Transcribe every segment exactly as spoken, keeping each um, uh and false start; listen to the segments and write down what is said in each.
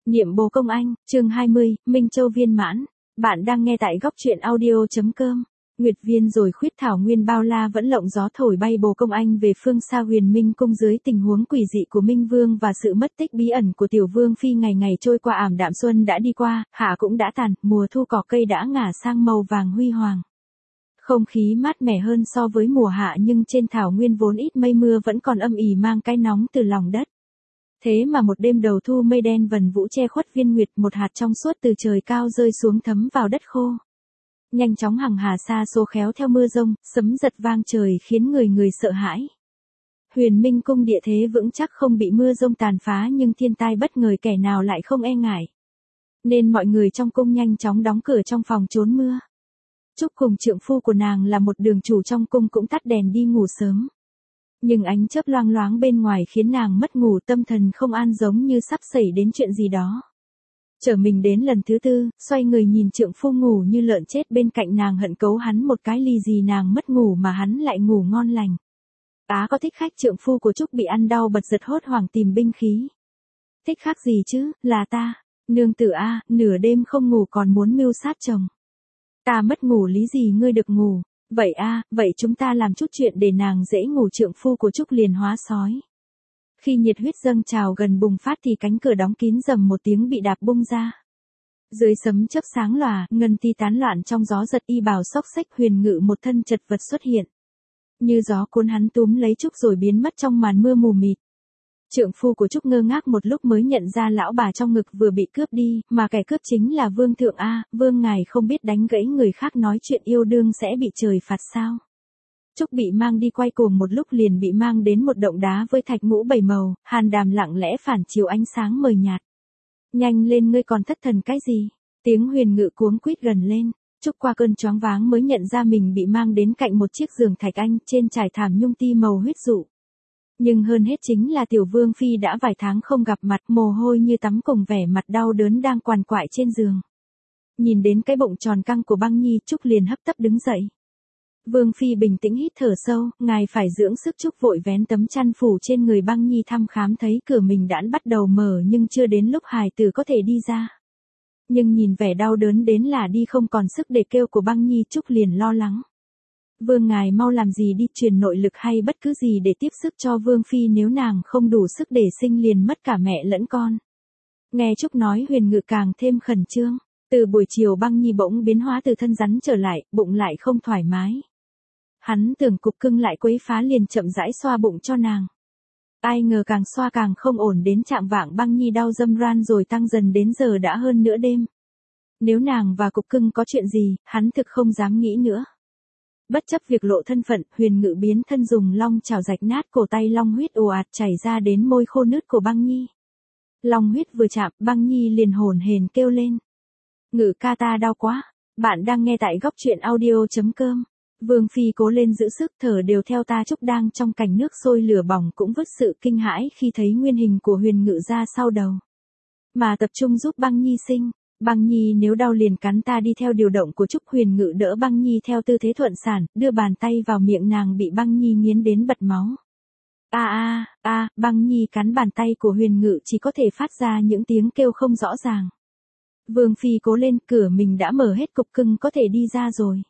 Niệm bồ công anh, chương hai mươi, Minh Châu viên mãn. Bạn đang nghe tại góc truyện audio.com. Nguyệt viên rồi khuyết thảo nguyên bao la vẫn lộng gió thổi bay bồ công anh về phương xa huyền minh cung dưới tình huống quỷ dị của Minh Vương và sự mất tích bí ẩn của tiểu vương phi. Ngày ngày trôi qua, ảm đạm xuân đã đi qua, hạ cũng đã tàn, mùa thu cỏ cây đã ngả sang màu vàng huy hoàng. Không khí mát mẻ hơn so với mùa hạ, nhưng trên thảo nguyên vốn ít mây mưa vẫn còn âm ỉ mang cái nóng từ lòng đất. Thế mà một đêm đầu thu, mây đen vần vũ che khuất viên nguyệt, một hạt trong suốt từ trời cao rơi xuống thấm vào đất khô. Nhanh chóng hằng hà xa số khéo theo mưa rông, sấm giật vang trời khiến người người sợ hãi. Huyền Minh cung địa thế vững chắc không bị mưa rông tàn phá, nhưng thiên tai bất ngờ kẻ nào lại không e ngại. Nên mọi người trong cung nhanh chóng đóng cửa trong phòng trốn mưa. Trúc cùng trượng phu của nàng là một đường chủ trong cung cũng tắt đèn đi ngủ sớm. Nhưng ánh chớp loang loáng bên ngoài khiến nàng mất ngủ, tâm thần không an, giống như sắp xảy đến chuyện gì đó. Trở mình đến lần thứ tư, xoay người nhìn trượng phu ngủ như lợn chết bên cạnh nàng, hận cấu hắn một cái, lì gì nàng mất ngủ mà hắn lại ngủ ngon lành. Á có thích khách. Trượng phu của Trúc bị ăn đau bật giật hốt hoảng tìm binh khí. Thích khác gì chứ, là ta, nương tử a, nửa đêm không ngủ còn muốn mưu sát chồng. Ta mất ngủ lý gì ngươi được ngủ. Vậy a, à, vậy chúng ta làm chút chuyện để nàng dễ ngủ. Trượng phu của Trúc liền hóa sói. Khi nhiệt huyết dâng trào gần bùng phát thì cánh cửa đóng kín rầm một tiếng bị đạp bung ra. Dưới sấm chớp sáng lòa, ngân ti tán loạn trong gió giật, y bào xốc xếch, Huyền Ngự một thân chật vật xuất hiện. Như gió cuốn hắn túm lấy Trúc rồi biến mất trong màn mưa mù mịt. Trượng phu của Trúc ngơ ngác một lúc mới nhận ra lão bà trong ngực vừa bị cướp đi, mà kẻ cướp chính là Vương thượng. A, Vương ngài không biết đánh gãy người khác nói chuyện yêu đương sẽ bị trời phạt sao? Trúc bị mang đi quay cuồng một lúc liền bị mang đến một động đá với thạch ngũ bảy màu, hàn đàm lặng lẽ phản chiếu ánh sáng mờ nhạt. Nhanh lên, ngươi còn thất thần cái gì? Tiếng Huyền Ngự cuống quýt gần lên. Trúc qua cơn choáng váng mới nhận ra mình bị mang đến cạnh một chiếc giường thạch anh, trên trải thảm nhung ti màu huyết dụ. Nhưng hơn hết chính là tiểu vương phi đã vài tháng không gặp mặt, mồ hôi như tắm, cùng vẻ mặt đau đớn đang quằn quại trên giường. Nhìn đến cái bụng tròn căng của Băng Nhi, Trúc liền hấp tấp đứng dậy. Vương phi bình tĩnh hít thở sâu, ngài phải dưỡng sức. Trúc vội vén tấm chăn phủ trên người Băng Nhi thăm khám, thấy cửa mình đã bắt đầu mở nhưng chưa đến lúc hài tử có thể đi ra. Nhưng nhìn vẻ đau đớn đến là đi không còn sức để kêu của Băng Nhi, Trúc liền lo lắng. Vương ngài mau làm gì đi, truyền nội lực hay bất cứ gì để tiếp sức cho Vương phi, nếu nàng không đủ sức để sinh liền mất cả mẹ lẫn con. Nghe Trúc nói, Huyền Ngự càng thêm khẩn trương. Từ buổi chiều Băng Nhi bỗng biến hóa từ thân rắn trở lại, bụng lại không thoải mái. Hắn tưởng cục cưng lại quấy phá liền chậm rãi xoa bụng cho nàng. Ai ngờ càng xoa càng không ổn, đến chạng vạng Băng Nhi đau dâm ran rồi tăng dần, đến giờ đã hơn nửa đêm. Nếu nàng và cục cưng có chuyện gì, hắn thực không dám nghĩ nữa. Bất chấp việc lộ thân phận, Huyền Ngự biến thân dùng long chảo rạch nát cổ tay, long huyết ồ ạt chảy ra đến môi khô nứt của Băng Nhi. Long huyết vừa chạm, Băng Nhi liền hổn hển kêu lên. Ngự ca, ta đau quá. Bạn đang nghe tại góc truyện audio.com. Vương phi cố lên giữ sức, thở đều theo ta. Trúc đang trong cảnh nước sôi lửa bỏng cũng vứt sự kinh hãi khi thấy nguyên hình của Huyền Ngự ra sau đầu. Mà tập trung giúp Băng Nhi sinh. Băng Nhi nếu đau liền cắn ta đi, theo điều động của Trúc. Huyền Ngự đỡ Băng Nhi theo tư thế thuận sản, đưa bàn tay vào miệng nàng, bị Băng Nhi nghiến đến bật máu. A a a, Băng Nhi cắn bàn tay của Huyền Ngự chỉ có thể phát ra những tiếng kêu không rõ ràng. Vương phi cố lên, cửa mình đã mở hết, cục cưng có thể đi ra rồi.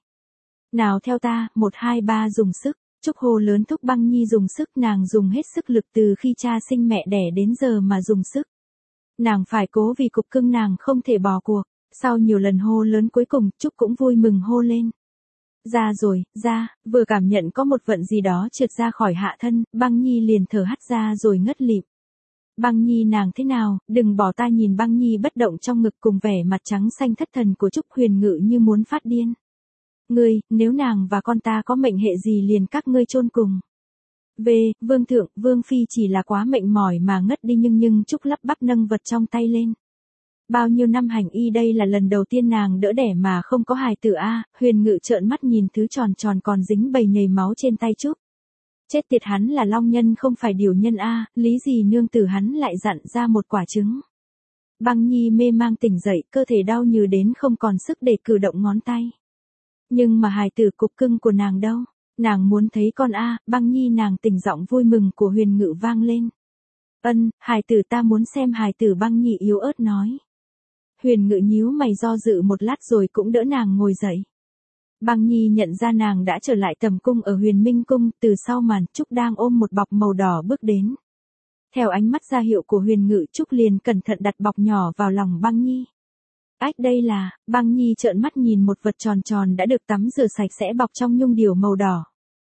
Nào theo ta, một hai ba dùng sức. Trúc hô lớn thúc Băng Nhi dùng sức, nàng dùng hết sức lực từ khi cha sinh mẹ đẻ đến giờ mà dùng sức. Nàng phải cố vì cục cưng nàng không thể bỏ cuộc. Sau nhiều lần hô lớn cuối cùng, Trúc cũng vui mừng hô lên. Ra rồi, ra, vừa cảm nhận có một vận gì đó trượt ra khỏi hạ thân, Băng Nhi liền thở hắt ra rồi ngất lịm. Băng Nhi nàng thế nào, đừng bỏ ta. Nhìn Băng Nhi bất động trong ngực cùng vẻ mặt trắng xanh thất thần của Trúc, Huyền Ngự như muốn phát điên. Ngươi, nếu nàng và con ta có mệnh hệ gì liền các ngươi chôn cùng. Về, Vương thượng, Vương phi chỉ là quá mệnh mỏi mà ngất đi. Nhưng nhưng Trúc lắp bắp nâng vật trong tay lên. Bao nhiêu năm hành y đây là lần đầu tiên nàng đỡ đẻ mà không có hài tử. A, Huyền Ngự trợn mắt nhìn thứ tròn tròn còn dính bầy nhầy máu trên tay Trúc. Chết tiệt, hắn là long nhân không phải điểu nhân a, lý gì nương tử hắn lại dặn ra một quả trứng. Băng Nhi mê mang tỉnh dậy, cơ thể đau như đến không còn sức để cử động ngón tay. Nhưng mà hài tử cục cưng của nàng đâu? Nàng muốn thấy con a. Băng Nhi nàng tỉnh, giọng vui mừng của Huyền Ngự vang lên. Ân, hài tử ta muốn xem hài tử. Băng Nhi yếu ớt nói. Huyền Ngự nhíu mày do dự một lát rồi cũng đỡ nàng ngồi dậy. Băng Nhi nhận ra nàng đã trở lại tầm cung ở Huyền Minh Cung, từ sau màn Trúc đang ôm một bọc màu đỏ bước đến. Theo ánh mắt ra hiệu của Huyền Ngự, Trúc liền cẩn thận đặt bọc nhỏ vào lòng Băng Nhi. Ách, đây là, Băng Nhi trợn mắt nhìn một vật tròn tròn đã được tắm rửa sạch sẽ bọc trong nhung điều màu đỏ.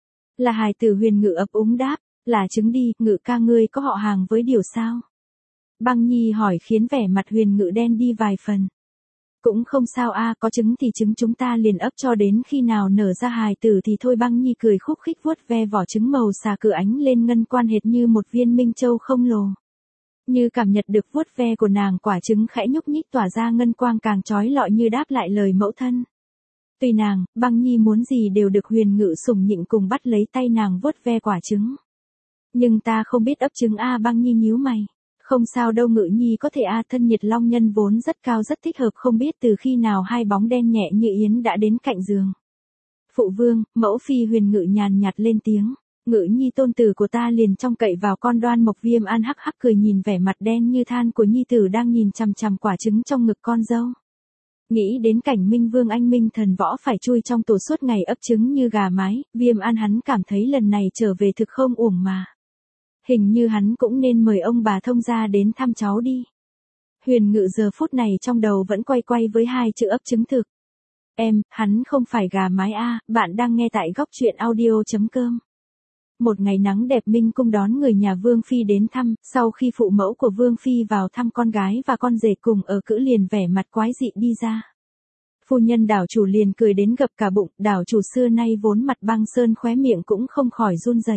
Là hài tử. Huyền Ngự ấp úng đáp, là trứng đi. Ngự ca ngươi có họ hàng với điều sao? Băng Nhi hỏi khiến vẻ mặt Huyền Ngự đen đi vài phần. Cũng không sao a, có trứng thì trứng chúng ta liền ấp cho đến khi nào nở ra hài tử thì thôi. Băng Nhi cười khúc khích vuốt ve vỏ trứng màu xà cừ ánh lên ngân quan hệt như một viên minh châu không lồ. Như cảm nhận được vuốt ve của nàng, quả trứng khẽ nhúc nhích tỏa ra ngân quang càng chói lọi như đáp lại lời mẫu thân. Tùy nàng, Băng Nhi muốn gì đều được. Huyền Ngự sủng nhịn cùng bắt lấy tay nàng vuốt ve quả trứng. Nhưng ta không biết ấp trứng a. Băng Nhi nhíu mày. Không sao đâu Ngự Nhi có thể a. Thân nhiệt long nhân vốn rất cao rất thích hợp. Không biết từ khi nào hai bóng đen nhẹ như yến đã đến cạnh giường. Phụ vương, mẫu phi. Huyền Ngự nhàn nhạt lên tiếng. Ngự Nhi tôn tử của ta liền trông cậy vào con. Đoan Mộc Viêm An hắc hắc cười nhìn vẻ mặt đen như than của nhi tử đang nhìn chằm chằm quả trứng trong ngực con dâu. Nghĩ đến cảnh Minh Vương anh Minh Thần Võ phải chui trong tổ suốt ngày ấp trứng như gà mái, Viêm An hắn cảm thấy lần này trở về thực không uổng mà. Hình như hắn cũng nên mời ông bà thông gia đến thăm cháu đi. Huyền Ngự giờ phút này trong đầu vẫn quay quay với hai chữ ấp trứng thực. Em, hắn không phải gà mái a. Bạn đang nghe tại góc truyện audio chấm com. Một ngày nắng đẹp, Minh Cung đón người nhà Vương Phi đến thăm. Sau khi phụ mẫu của Vương Phi vào thăm con gái và con rể cùng ở cữ liền vẻ mặt quái dị đi ra. Phu nhân đảo chủ liền cười đến gập cả bụng. Đảo chủ xưa nay vốn mặt băng sơn, khóe miệng cũng không khỏi run rẩy.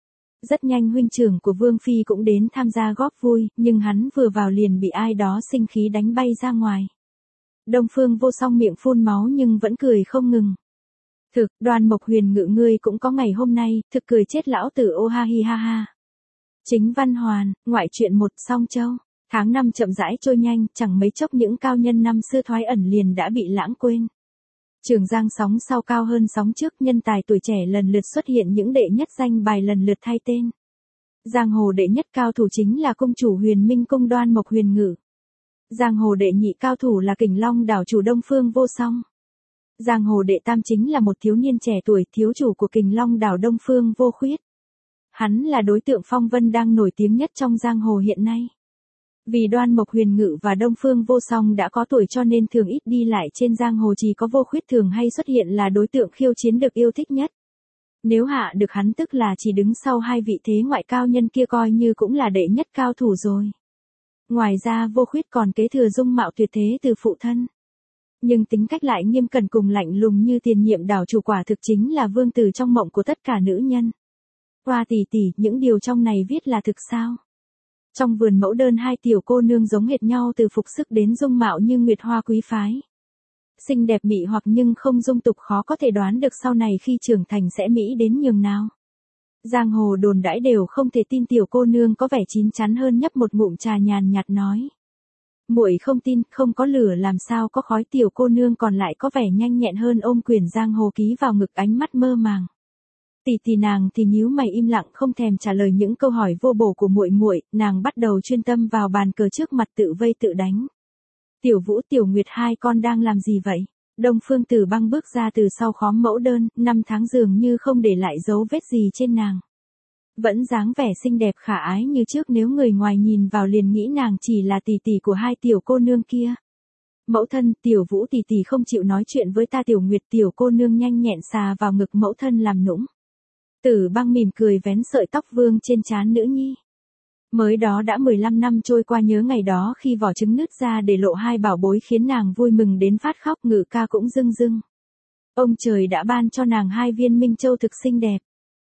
Rất nhanh huynh trưởng của Vương Phi cũng đến tham gia góp vui, nhưng hắn vừa vào liền bị ai đó sinh khí đánh bay ra ngoài. Đông Phương Vô Song miệng phun máu nhưng vẫn cười không ngừng. Thực, Đoan Mộc Huyền Ngự ngươi cũng có ngày hôm nay, thực cười chết lão tử ô ha hi ha ha. Chính văn hoàn, ngoại truyện một. Song Châu. Tháng năm chậm rãi trôi nhanh, chẳng mấy chốc những cao nhân năm xưa thoái ẩn liền đã bị lãng quên. Trường Giang sóng sau cao hơn sóng trước, nhân tài tuổi trẻ lần lượt xuất hiện, những đệ nhất danh bài lần lượt thay tên. Giang hồ đệ nhất cao thủ chính là cung chủ Huyền Minh Cung Đoan Mộc Huyền Ngự. Giang hồ đệ nhị cao thủ là Kình Long đảo chủ Đông Phương Vô Song. Giang hồ đệ tam chính là một thiếu niên trẻ tuổi, thiếu chủ của Kình Long đảo Đông Phương Vô Khuyết. Hắn là đối tượng phong vân đang nổi tiếng nhất trong giang hồ hiện nay. Vì Đoan Mộc Huyền Ngự và Đông Phương Vô Song đã có tuổi cho nên thường ít đi lại trên giang hồ, chỉ có Vô Khuyết thường hay xuất hiện là đối tượng khiêu chiến được yêu thích nhất. Nếu hạ được hắn tức là chỉ đứng sau hai vị thế ngoại cao nhân kia, coi như cũng là đệ nhất cao thủ rồi. Ngoài ra Vô Khuyết còn kế thừa dung mạo tuyệt thế từ phụ thân. Nhưng tính cách lại nghiêm cẩn cùng lạnh lùng như tiền nhiệm đảo chủ, quả thực chính là vương tử trong mộng của tất cả nữ nhân. Hoa tỷ tỷ, những điều trong này viết là thực sao? Trong vườn mẫu đơn, hai tiểu cô nương giống hệt nhau từ phục sức đến dung mạo như nguyệt hoa quý phái. Xinh đẹp mị hoặc nhưng không dung tục, khó có thể đoán được sau này khi trưởng thành sẽ mỹ đến nhường nào. Giang hồ đồn đãi đều không thể tin. Tiểu cô nương có vẻ chín chắn hơn, nhấp một ngụm trà nhàn nhạt nói. Muội không tin, không có lửa làm sao có khói. Tiểu cô nương còn lại có vẻ nhanh nhẹn hơn, ôm quyển giang hồ ký vào ngực, ánh mắt mơ màng. Tỷ tỷ nàng thì nhíu mày im lặng không thèm trả lời những câu hỏi vô bổ của muội muội, nàng bắt đầu chuyên tâm vào bàn cờ trước mặt tự vây tự đánh. Tiểu Vũ, Tiểu Nguyệt, hai con đang làm gì vậy? Đông Phương Tử Băng bước ra từ sau khóm mẫu đơn, năm tháng dường như không để lại dấu vết gì trên nàng. Vẫn dáng vẻ xinh đẹp khả ái như trước, nếu người ngoài nhìn vào liền nghĩ nàng chỉ là tỷ tỷ của hai tiểu cô nương kia. Mẫu thân, Tiểu Vũ tỷ tỷ không chịu nói chuyện với ta. Tiểu Nguyệt, tiểu cô nương nhanh nhẹn xà vào ngực mẫu thân làm nũng. Tử Băng mỉm cười vén sợi tóc vương trên trán nữ nhi. Mới đó đã mười lăm năm trôi qua, nhớ ngày đó khi vỏ trứng nứt ra để lộ hai bảo bối khiến nàng vui mừng đến phát khóc. Ngự ca cũng rưng rưng. Ông trời đã ban cho nàng hai viên minh châu thực xinh đẹp.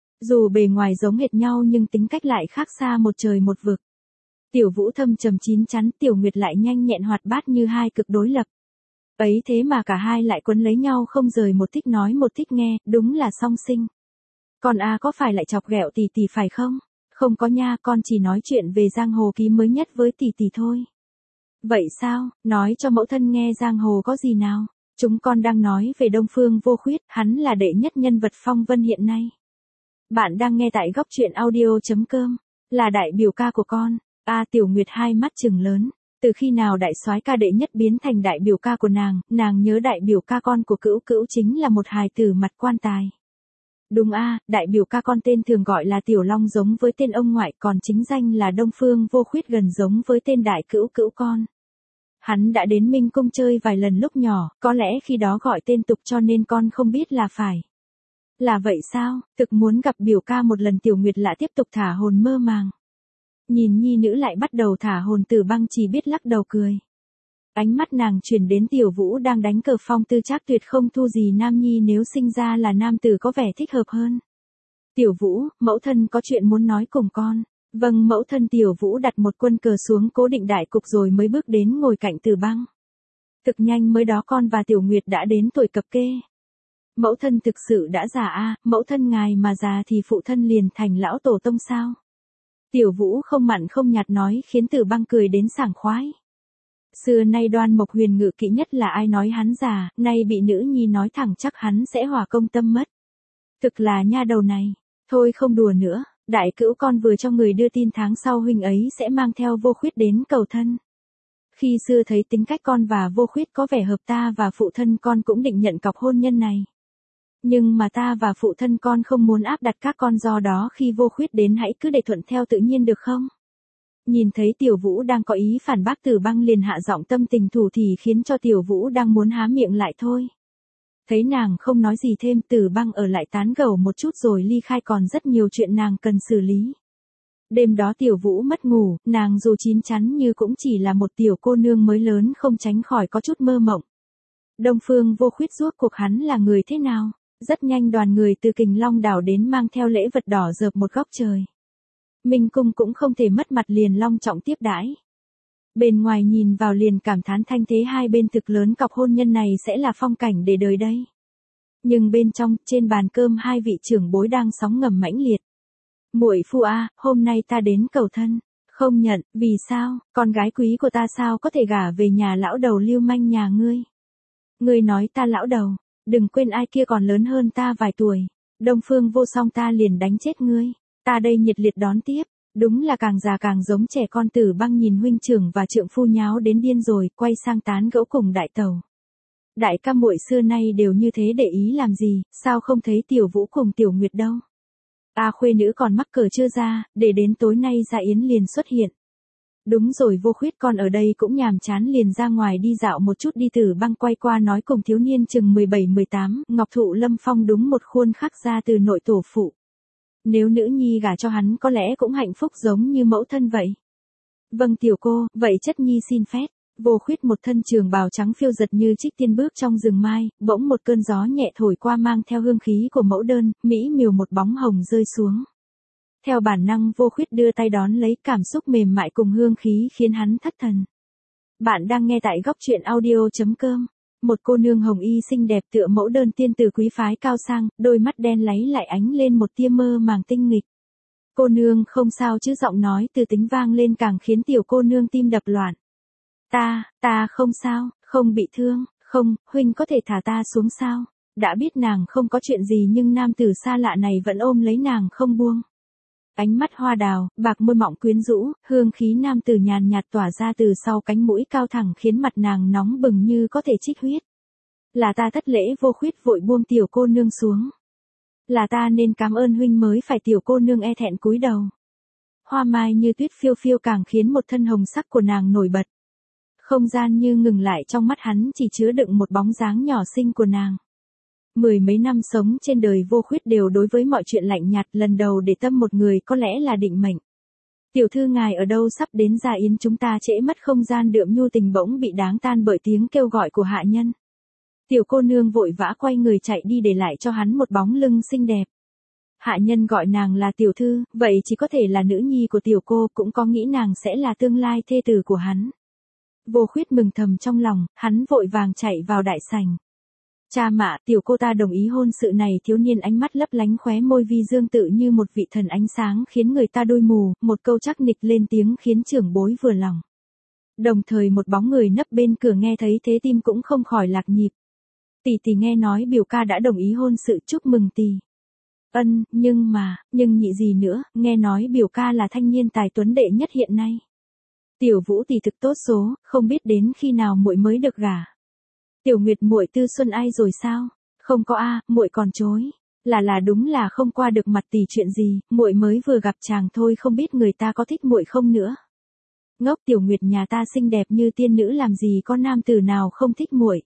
Dù bề ngoài giống hệt nhau nhưng tính cách lại khác xa một trời một vực. Tiểu Vũ thâm trầm chín chắn, Tiểu Nguyệt lại nhanh nhẹn hoạt bát như hai cực đối lập. Ấy thế mà cả hai lại quấn lấy nhau không rời, một thích nói một thích nghe, đúng là song sinh. Con a có phải lại chọc ghẹo tỷ tỷ phải không? Không có nha, con chỉ nói chuyện về giang hồ ký mới nhất với tỷ tỷ thôi. Vậy sao, nói cho mẫu thân nghe giang hồ có gì nào? Chúng con đang nói về Đông Phương Vô Khuyết, hắn là đệ nhất nhân vật phong vân hiện nay. Bạn đang nghe tại góc truyện audio chấm com, là đại biểu ca của con. A Tiểu Nguyệt hai mắt trừng lớn. Từ khi nào đại soái ca đệ nhất biến thành đại biểu ca của nàng, nàng nhớ đại biểu ca con của Cữu Cữu chính là một hài tử mặt quan tài. Đúng a, đại biểu ca con tên thường gọi là Tiểu Long giống với tên ông ngoại, còn chính danh là Đông Phương Vô Khuyết gần giống với tên đại Cữu Cữu con. Hắn đã đến Minh Cung chơi vài lần lúc nhỏ, có lẽ khi đó gọi tên tục cho nên con không biết là phải. Là vậy sao, thực muốn gặp biểu ca một lần. Tiểu Nguyệt Lạ tiếp tục thả hồn mơ màng. Nhìn nhi nữ lại bắt đầu thả hồn, Tử Băng chỉ biết lắc đầu cười. Ánh mắt nàng chuyển đến Tiểu Vũ đang đánh cờ phong tư trác tuyệt không thu gì nam nhi, nếu sinh ra là nam tử có vẻ thích hợp hơn. Tiểu Vũ, mẫu thân có chuyện muốn nói cùng con. Vâng mẫu thân. Tiểu Vũ đặt một quân cờ xuống cố định đại cục rồi mới bước đến ngồi cạnh Tử Băng. Thực nhanh mới đó con và Tiểu Nguyệt đã đến tuổi cập kê. Mẫu thân thực sự đã già a, mẫu thân ngài mà già thì phụ thân liền thành lão tổ tông sao? Tiểu Vũ không mặn không nhạt nói khiến Tử Băng cười đến sảng khoái. Xưa nay Đoan Mộc Huyền ngự kỵ nhất là ai nói hắn già, nay bị nữ nhi nói thẳng chắc hắn sẽ hòa công tâm mất. Thực là nha đầu này, thôi không đùa nữa, đại Cữu con vừa cho người đưa tin tháng sau huynh ấy sẽ mang theo Vô Khuyết đến cầu thân. Khi xưa thấy tính cách con và Vô Khuyết có vẻ hợp, ta và phụ thân con cũng định nhận cọc hôn nhân này. Nhưng mà ta và phụ thân con không muốn áp đặt các con, do đó khi Vô Khuyết đến hãy cứ để thuận theo tự nhiên được không? Nhìn thấy Tiểu Vũ đang có ý phản bác, Tử Băng liền hạ giọng tâm tình thủ thỉ khiến cho Tiểu Vũ đang muốn há miệng lại thôi. Thấy nàng không nói gì thêm, Tử Băng ở lại tán gẫu một chút rồi ly khai, còn rất nhiều chuyện nàng cần xử lý. Đêm đó Tiểu Vũ mất ngủ, nàng dù chín chắn như cũng chỉ là một tiểu cô nương mới lớn, không tránh khỏi có chút mơ mộng. Đông Phương Vô Khuyết rốt cuộc hắn là người thế nào? Rất nhanh đoàn người từ Kình Long đảo đến mang theo lễ vật đỏ rợp một góc trời. Minh Cung cũng không thể mất mặt, liền long trọng tiếp đãi. Bên ngoài nhìn vào liền cảm thán thanh thế hai bên thực lớn, cọc hôn nhân này sẽ là phong cảnh để đời đây. Nhưng bên trong, trên bàn cơm hai vị trưởng bối đang sóng ngầm mãnh liệt. Muội phu a, hôm nay ta đến cầu thân. Không nhận, vì sao? Con gái quý của ta sao có thể gả về nhà lão đầu lưu manh nhà ngươi? Ngươi nói ta lão đầu, đừng quên ai kia còn lớn hơn ta vài tuổi. Đông Phương Vô Song ta liền đánh chết ngươi. Ta đây nhiệt liệt đón tiếp. Đúng là càng già càng giống trẻ con. Tử Băng nhìn huynh trưởng và trượng phu nháo đến điên rồi, quay sang tán gẫu cùng đại tẩu. Đại ca muội xưa nay đều như thế, để ý làm gì, sao không thấy Tiểu Vũ cùng Tiểu Nguyệt đâu? A khuê nữ còn mắc cờ chưa ra, để đến tối nay Gia Yến liền xuất hiện. Đúng rồi, Vô Khuyết con ở đây cũng nhàm chán liền ra ngoài đi dạo một chút đi. Tử Băng quay qua nói cùng thiếu niên chừng mười bảy mười tám, Ngọc Thụ Lâm Phong đúng một khuôn khắc ra từ nội tổ phụ. Nếu nữ nhi gả cho hắn có lẽ cũng hạnh phúc giống như mẫu thân vậy. Vâng tiểu cô, vậy chất nhi xin phép. Vô Khuyết một thân trường bào trắng phiêu giật như trích tiên bước trong rừng mai, bỗng một cơn gió nhẹ thổi qua mang theo hương khí của mẫu đơn, mỹ miều một bóng hồng rơi xuống. Theo bản năng Vô Khuyết đưa tay đón lấy, cảm xúc mềm mại cùng hương khí khiến hắn thất thần. Bạn đang nghe tại góc truyện audio chấm com. Một cô nương hồng y xinh đẹp tựa mẫu đơn tiên tử quý phái cao sang, đôi mắt đen láy lại ánh lên một tia mơ màng tinh nghịch. Cô nương không sao chứ? Giọng nói từ tính vang lên càng khiến tiểu cô nương tim đập loạn. Ta, ta không sao, không bị thương, không, huynh có thể thả ta xuống sao? Đã biết nàng không có chuyện gì nhưng nam tử xa lạ này vẫn ôm lấy nàng không buông. Ánh mắt hoa đào, bạc môi mọng quyến rũ, hương khí nam tử nhàn nhạt tỏa ra từ sau cánh mũi cao thẳng khiến mặt nàng nóng bừng như có thể trích huyết. Là ta thất lễ. Vô Khuyết vội buông tiểu cô nương xuống. Là ta nên cảm ơn huynh mới phải. Tiểu cô nương e thẹn cúi đầu. Hoa mai như tuyết phiêu phiêu càng khiến một thân hồng sắc của nàng nổi bật. Không gian như ngừng lại, trong mắt hắn chỉ chứa đựng một bóng dáng nhỏ xinh của nàng. Mười mấy năm sống trên đời Vô Khuyết đều đối với mọi chuyện lạnh nhạt, lần đầu để tâm một người có lẽ là định mệnh. Tiểu thư ngài ở đâu? Sắp đến Gia Yến chúng ta trễ mất. Không gian đượm nhu tình bỗng bị đáng tan bởi tiếng kêu gọi của hạ nhân. Tiểu cô nương vội vã quay người chạy đi để lại cho hắn một bóng lưng xinh đẹp. Hạ nhân gọi nàng là tiểu thư, vậy chỉ có thể là nữ nhi của tiểu cô, cũng có nghĩ nàng sẽ là tương lai thê tử của hắn. Vô Khuyết mừng thầm trong lòng, hắn vội vàng chạy vào đại sảnh. Cha mạ, tiểu cô ta đồng ý hôn sự này. Thiếu niên ánh mắt lấp lánh, khóe môi vi dương tự như một vị thần ánh sáng khiến người ta đôi mù, một câu chắc nịch lên tiếng khiến trưởng bối vừa lòng. Đồng thời một bóng người nấp bên cửa nghe thấy thế tim cũng không khỏi lạc nhịp. Tỷ tỷ nghe nói biểu ca đã đồng ý hôn sự, chúc mừng tỷ. Ân, nhưng mà, nhưng nhị gì nữa, nghe nói biểu ca là thanh niên tài tuấn đệ nhất hiện nay. Tiểu Vũ tỷ thực tốt số, không biết đến khi nào muội mới được gả. Tiểu Nguyệt muội tư xuân ai rồi sao? Không có a, muội còn chối. Là là đúng là không qua được mặt tỷ chuyện gì, muội mới vừa gặp chàng thôi, không biết người ta có thích muội không nữa. Ngốc, Tiểu Nguyệt nhà ta xinh đẹp như tiên nữ, làm gì có nam tử nào không thích muội.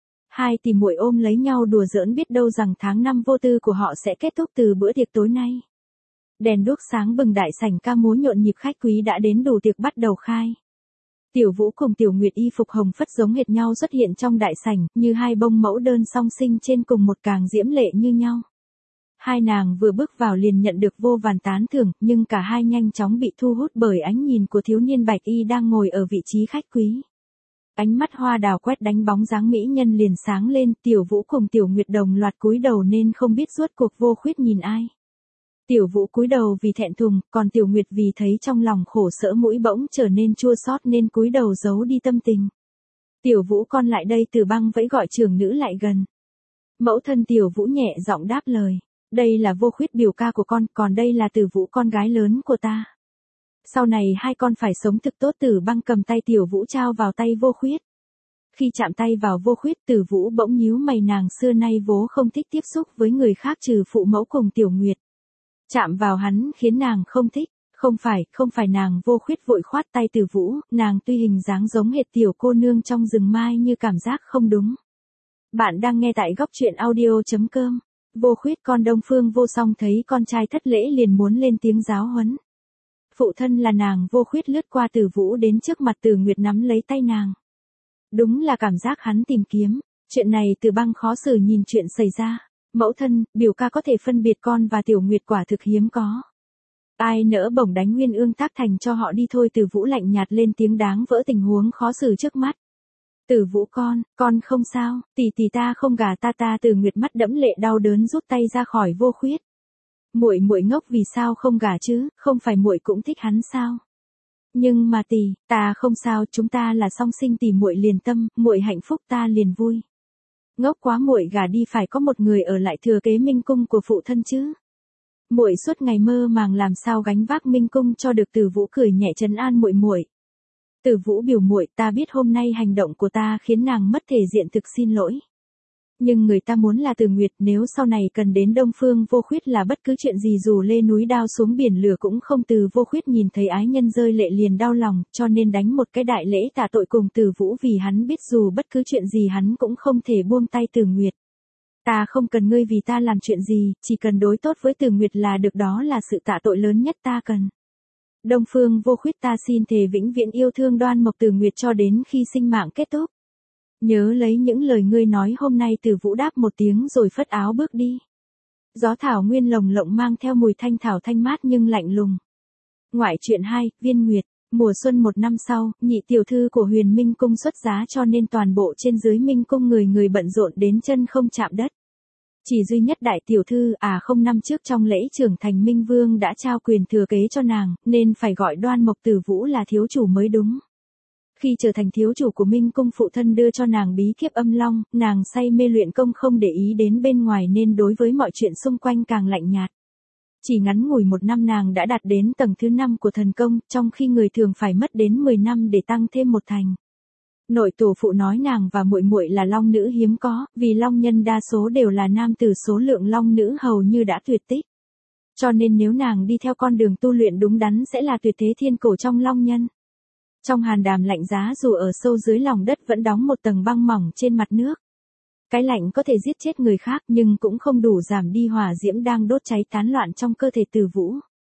Hai tỷ muội ôm lấy nhau đùa giỡn, biết đâu rằng tháng năm vô tư của họ sẽ kết thúc từ bữa tiệc tối nay. Đèn đuốc sáng bừng, đại sảnh ca múa nhộn nhịp, khách quý đã đến đủ, tiệc bắt đầu khai. Tiểu Vũ cùng Tiểu Nguyệt y phục hồng phất giống hệt nhau xuất hiện trong đại sảnh, như hai bông mẫu đơn song sinh trên cùng một càng diễm lệ như nhau. Hai nàng vừa bước vào liền nhận được vô vàn tán thưởng, nhưng cả hai nhanh chóng bị thu hút bởi ánh nhìn của thiếu niên bạch y đang ngồi ở vị trí khách quý. Ánh mắt hoa đào quét đánh bóng dáng mỹ nhân liền sáng lên, Tiểu Vũ cùng Tiểu Nguyệt đồng loạt cúi đầu nên không biết rốt cuộc Vô Khuyết nhìn ai. Tiểu Vũ cúi đầu vì thẹn thùng, còn Tiểu Nguyệt vì thấy trong lòng khổ sở, mũi bỗng trở nên chua xót nên cúi đầu giấu đi tâm tình. Tiểu Vũ con lại đây, Từ Băng vẫy gọi trưởng nữ lại gần. Mẫu thân Tiểu Vũ nhẹ giọng đáp lời. Đây là Vô Khuyết biểu ca của con, còn đây là Từ Vũ con gái lớn của ta. Sau này hai con phải sống thực tốt. Từ Băng cầm tay Tiểu Vũ trao vào tay Vô Khuyết. Khi chạm tay vào Vô Khuyết, Từ Vũ bỗng nhíu mày, nàng xưa nay vốn không thích tiếp xúc với người khác trừ phụ mẫu cùng Tiểu Nguyệt. Chạm vào hắn khiến nàng không thích. Không phải, không phải nàng. Vô Khuyết vội khoát tay Từ Vũ, nàng tuy hình dáng giống hệt tiểu cô nương trong rừng mai như cảm giác không đúng. Bạn đang nghe tại góc truyện audio chấm com. Vô Khuyết con Đông Phương Vô Song thấy con trai thất lễ liền muốn lên tiếng giáo huấn. Phụ thân là nàng. Vô Khuyết lướt qua Từ Vũ đến trước mặt Từ Nguyệt nắm lấy tay nàng. Đúng là cảm giác hắn tìm kiếm. Chuyện này Từ Băng khó xử nhìn chuyện xảy ra. Mẫu thân, biểu ca có thể phân biệt con và Tiểu Nguyệt quả thực hiếm có. Ai nỡ bổng đánh Nguyên Ương Thác Thành cho họ đi thôi. Từ Vũ lạnh nhạt lên tiếng, đáng vỡ tình huống khó xử trước mắt. Từ Vũ con, con không sao, tỷ tỷ ta không gả ta ta. Từ Nguyệt mắt đẫm lệ đau đớn rút tay ra khỏi Vô Khuyết. Muội muội ngốc, vì sao không gả chứ, không phải muội cũng thích hắn sao? Nhưng mà tỷ, ta không sao, chúng ta là song sinh, tỷ muội liền tâm, muội hạnh phúc ta liền vui. Ngốc quá, muội gả đi phải có một người ở lại thừa kế minh cung của phụ thân chứ. Muội suốt ngày mơ màng làm sao gánh vác minh cung cho được. Từ Vũ cười nhẹ trấn an muội muội. Từ Vũ biểu muội, ta biết hôm nay hành động của ta khiến nàng mất thể diện, thực xin lỗi. Nhưng người ta muốn là Từ Nguyệt, nếu sau này cần đến Đông Phương Vô Khuyết là bất cứ chuyện gì, dù lê núi đao xuống biển lửa cũng không. Từ Vô Khuyết nhìn thấy ái nhân rơi lệ liền đau lòng, cho nên đánh một cái đại lễ tạ tội cùng Từ Vũ, vì hắn biết dù bất cứ chuyện gì hắn cũng không thể buông tay Từ Nguyệt. Ta không cần ngươi vì ta làm chuyện gì, chỉ cần đối tốt với Từ Nguyệt là được, đó là sự tạ tội lớn nhất ta cần. Đông Phương Vô Khuyết, ta xin thề vĩnh viễn yêu thương Đoan Mộc Từ Nguyệt cho đến khi sinh mạng kết thúc. Nhớ lấy những lời ngươi nói hôm nay. Từ Vũ đáp một tiếng rồi phất áo bước đi. Gió thảo nguyên lồng lộng mang theo mùi thanh thảo thanh mát nhưng lạnh lùng. Ngoại truyện hai, Viên Nguyệt. Mùa xuân một năm sau, nhị tiểu thư của Huyền Minh Cung xuất giá cho nên toàn bộ trên dưới Minh Cung người người bận rộn đến chân không chạm đất. Chỉ duy nhất đại tiểu thư, à không, năm trước trong lễ trưởng thành Minh Vương đã trao quyền thừa kế cho nàng, nên phải gọi Đoan Mộc Từ Vũ là thiếu chủ mới đúng. Khi trở thành thiếu chủ của Minh Cung, phụ thân đưa cho nàng bí kíp âm long, nàng say mê luyện công không để ý đến bên ngoài nên đối với mọi chuyện xung quanh càng lạnh nhạt. Chỉ ngắn ngủi một năm nàng đã đạt đến tầng thứ năm của thần công, trong khi người thường phải mất đến mười năm để tăng thêm một thành. Nội tổ phụ nói nàng và muội muội là long nữ hiếm có, vì long nhân đa số đều là nam tử, số lượng long nữ hầu như đã tuyệt tích. Cho nên nếu nàng đi theo con đường tu luyện đúng đắn sẽ là tuyệt thế thiên cổ trong long nhân. Trong hàn đàm lạnh giá, dù ở sâu dưới lòng đất vẫn đóng một tầng băng mỏng trên mặt nước. Cái lạnh có thể giết chết người khác nhưng cũng không đủ giảm đi hỏa diễm đang đốt cháy tán loạn trong cơ thể Từ Vũ.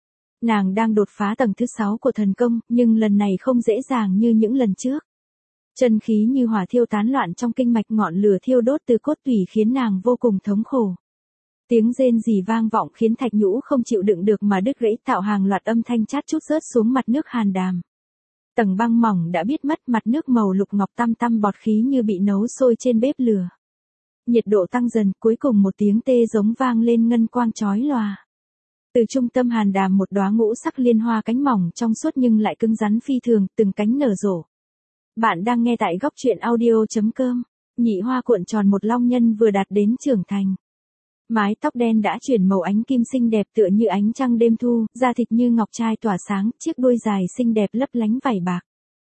Nàng đang đột phá tầng thứ sáu của thần công, nhưng lần này không dễ dàng như những lần trước. Chân khí như hỏa thiêu tán loạn trong kinh mạch, ngọn lửa thiêu đốt từ cốt tủy khiến nàng vô cùng thống khổ. Tiếng rên rỉ vang vọng khiến thạch nhũ không chịu đựng được mà đứt gãy, tạo hàng loạt âm thanh chát chút rớt xuống mặt nước hàn đàm. Tầng băng mỏng đã biết mất, mặt nước màu lục ngọc tăm tăm, bọt khí như bị nấu sôi trên bếp lửa. Nhiệt độ tăng dần, cuối cùng một tiếng tê giống vang lên ngân quang chói lòa. Từ trung tâm hàn đàm một đóa ngũ sắc liên hoa cánh mỏng trong suốt nhưng lại cứng rắn phi thường, từng cánh nở rộ. Bạn đang nghe tại góc truyện audio chấm com. Nhị hoa cuộn tròn, một long nhân vừa đạt đến trưởng thành. Mái tóc đen đã chuyển màu ánh kim xinh đẹp tựa như ánh trăng đêm thu, da thịt như ngọc trai tỏa sáng, chiếc đuôi dài xinh đẹp lấp lánh vảy bạc.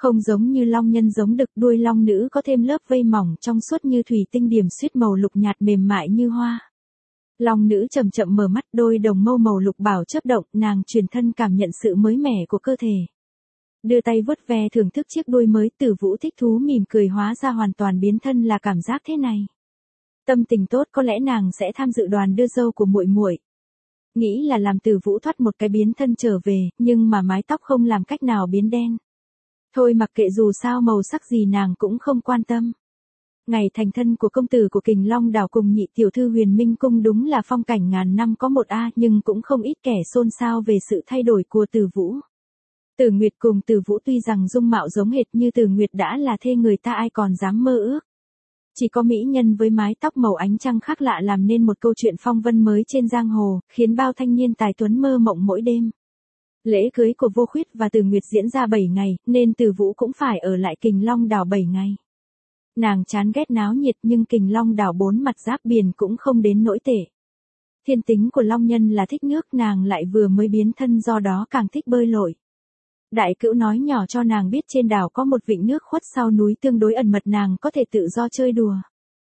Không giống như long nhân giống đực, đuôi long nữ có thêm lớp vây mỏng trong suốt như thủy tinh điểm xuyết màu lục nhạt mềm mại như hoa. Long nữ chậm chậm mở mắt, đôi đồng mâu màu lục bảo chớp động, nàng truyền thân cảm nhận sự mới mẻ của cơ thể. Đưa tay vuốt ve thưởng thức chiếc đuôi mới, Tử Vũ thích thú mỉm cười, hóa ra hoàn toàn biến thân là cảm giác thế này. Tâm tình tốt, có lẽ nàng sẽ tham dự đoàn đưa dâu của muội muội. Nghĩ là làm Tử Vũ thoát một cái biến thân trở về, nhưng mà mái tóc không làm cách nào biến đen. Thôi mặc kệ, dù sao màu sắc gì nàng cũng không quan tâm. Ngày thành thân của công tử của Kình Long đảo cùng nhị tiểu thư Huyền Minh cung đúng là phong cảnh ngàn năm có một a, nhưng cũng không ít kẻ xôn xao về sự thay đổi của Tử Vũ. Tử Nguyệt cùng Tử Vũ tuy rằng dung mạo giống hệt như Tử Nguyệt đã là thê người ta, ai còn dám mơ ước. Chỉ có mỹ nhân với mái tóc màu ánh trăng khác lạ làm nên một câu chuyện phong vân mới trên giang hồ, khiến bao thanh niên tài tuấn mơ mộng mỗi đêm. Lễ cưới của Vô Khuyết và Tử Nguyệt diễn ra bảy ngày, nên Tử Vũ cũng phải ở lại Kình Long đảo bảy ngày. Nàng chán ghét náo nhiệt, nhưng Kình Long đảo bốn mặt giáp biển cũng không đến nỗi tệ. Thiên tính của long nhân là thích nước, nàng lại vừa mới biến thân do đó càng thích bơi lội. Đại cữu nói nhỏ cho nàng biết trên đảo có một vịnh nước khuất sau núi tương đối ẩn mật, nàng có thể tự do chơi đùa.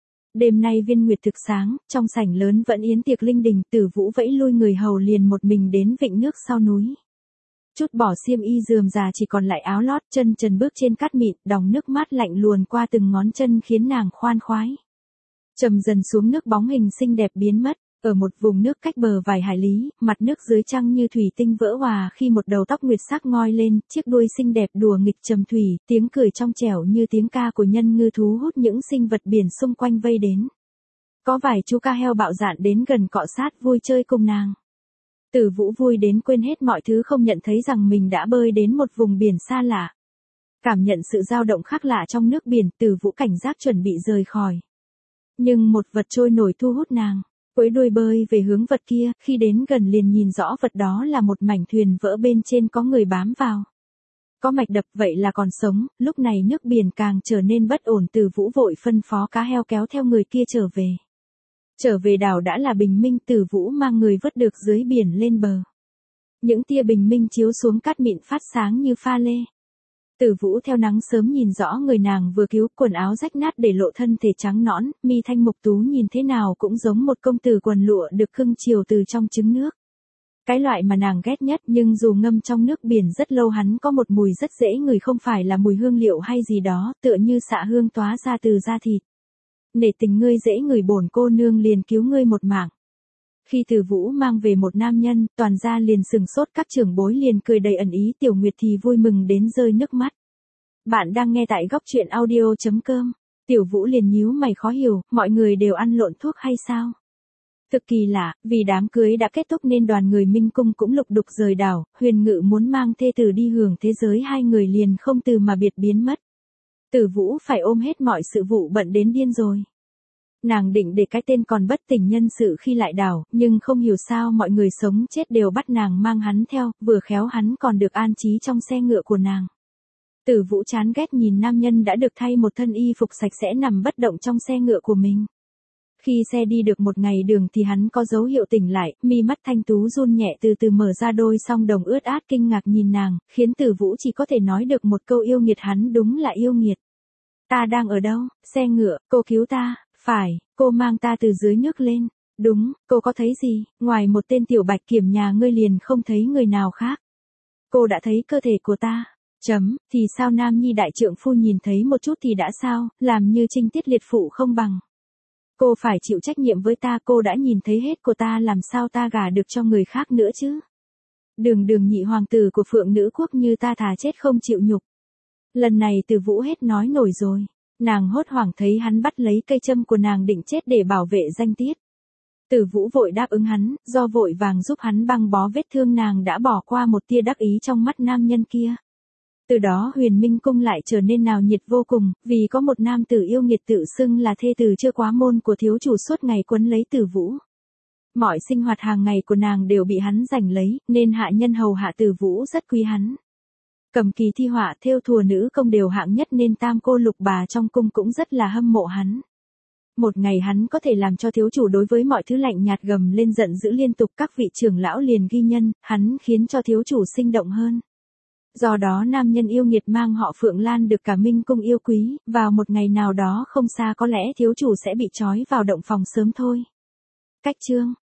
Đêm nay viên nguyệt thực sáng, trong sảnh lớn vẫn yến tiệc linh đình, Tử Vũ vẫy lui người hầu liền một mình đến vịnh nước sau núi. Chút bỏ xiêm y rườm rà, chỉ còn lại áo lót, chân trần bước trên cát mịn, dòng nước mát lạnh luồn qua từng ngón chân khiến nàng khoan khoái. Chậm dần xuống nước, bóng hình xinh đẹp biến mất. Ở một vùng nước cách bờ vài hải lý, mặt nước dưới trăng như thủy tinh vỡ hòa khi một đầu tóc nguyệt sắc ngoi lên, chiếc đuôi xinh đẹp đùa nghịch trầm thủy, tiếng cười trong trẻo như tiếng ca của nhân ngư thú hút những sinh vật biển xung quanh vây đến. Có vài chú ca heo bạo dạn đến gần cọ sát vui chơi cùng nàng. Tử Vũ vui đến quên hết mọi thứ, không nhận thấy rằng mình đã bơi đến một vùng biển xa lạ. Cảm nhận sự dao động khác lạ trong nước biển, Tử Vũ cảnh giác chuẩn bị rời khỏi. Nhưng một vật trôi nổi thu hút nàng. Quấy đuôi bơi về hướng vật kia, khi đến gần liền nhìn rõ vật đó là một mảnh thuyền vỡ, bên trên có người bám vào. Có mạch đập, vậy là còn sống. Lúc này nước biển càng trở nên bất ổn, Tử Vũ vội phân phó cá heo kéo theo người kia trở về. Trở về đảo đã là bình minh, Tử Vũ mang người vớt được dưới biển lên bờ. Những tia bình minh chiếu xuống cát mịn phát sáng như pha lê. Tử Vũ theo nắng sớm nhìn rõ người nàng vừa cứu, quần áo rách nát để lộ thân thể trắng nõn, mi thanh mục tú nhìn thế nào cũng giống một công tử quần lụa được cưng chiều từ trong trứng nước. Cái loại mà nàng ghét nhất, nhưng dù ngâm trong nước biển rất lâu hắn có một mùi rất dễ ngửi, không phải là mùi hương liệu hay gì đó, tựa như xạ hương tóa ra từ da thịt. Nể tình ngươi dễ ngửi, bổn cô nương liền cứu ngươi một mạng. Khi Tử Vũ mang về một nam nhân, toàn gia liền sừng sốt, các trưởng bối liền cười đầy ẩn ý, Tiểu Nguyệt thì vui mừng đến rơi nước mắt. Bạn đang nghe tại góc truyện audio chấm com. Tiểu Vũ liền nhíu mày khó hiểu, mọi người đều ăn lộn thuốc hay sao? Thực kỳ lạ, vì đám cưới đã kết thúc nên đoàn người Minh cung cũng lục đục rời đảo, Huyền Ngự muốn mang thê tử đi hưởng thế giới, hai người liền không từ mà biệt biến mất. Tử Vũ phải ôm hết mọi sự vụ bận đến điên rồi. Nàng định để cái tên còn bất tỉnh nhân sự khi lại đảo, nhưng không hiểu sao mọi người sống chết đều bắt nàng mang hắn theo, vừa khéo hắn còn được an trí trong xe ngựa của nàng. Tử Vũ chán ghét nhìn nam nhân đã được thay một thân y phục sạch sẽ nằm bất động trong xe ngựa của mình. Khi xe đi được một ngày đường thì hắn có dấu hiệu tỉnh lại, mi mắt thanh tú run nhẹ từ từ mở ra, đôi song đồng ướt át kinh ngạc nhìn nàng, khiến Tử Vũ chỉ có thể nói được một câu yêu nghiệt, hắn đúng là yêu nghiệt. Ta đang ở đâu? Xe ngựa, cô cứu ta. Phải, cô mang ta từ dưới nước lên. Đúng, cô có thấy gì, ngoài một tên tiểu bạch kiểm nhà ngươi liền không thấy người nào khác. Cô đã thấy cơ thể của ta. Chấm, thì sao nam nhi đại trượng phu nhìn thấy một chút thì đã sao, làm như trinh tiết liệt phụ không bằng. Cô phải chịu trách nhiệm với ta, cô đã nhìn thấy hết của ta, làm sao ta gả được cho người khác nữa chứ. Đường đường nhị hoàng tử của phượng nữ quốc như ta thà chết không chịu nhục. Lần này Tử Vũ hết nói nổi rồi. Nàng hốt hoảng thấy hắn bắt lấy cây châm của nàng định chết để bảo vệ danh tiết. Tử Vũ vội đáp ứng hắn, do vội vàng giúp hắn băng bó vết thương, nàng đã bỏ qua một tia đắc ý trong mắt nam nhân kia. Từ đó Huyền Minh cung lại trở nên náo nhiệt vô cùng, vì có một nam tử yêu nghiệt tự xưng là thê tử chưa quá môn của thiếu chủ suốt ngày quấn lấy Tử Vũ. Mọi sinh hoạt hàng ngày của nàng đều bị hắn giành lấy, nên hạ nhân hầu hạ Tử Vũ rất quý hắn. Cầm kỳ thi họa, thêu thùa nữ công đều hạng nhất nên tam cô lục bà trong cung cũng rất là hâm mộ hắn. Một ngày hắn có thể làm cho thiếu chủ đối với mọi thứ lạnh nhạt gầm lên giận dữ liên tục, các vị trưởng lão liền ghi nhân, hắn khiến cho thiếu chủ sinh động hơn. Do đó nam nhân yêu nghiệt mang họ Phượng Lan được cả Minh Cung yêu quý, vào một ngày nào đó không xa có lẽ thiếu chủ sẽ bị trói vào động phòng sớm thôi. Cách chương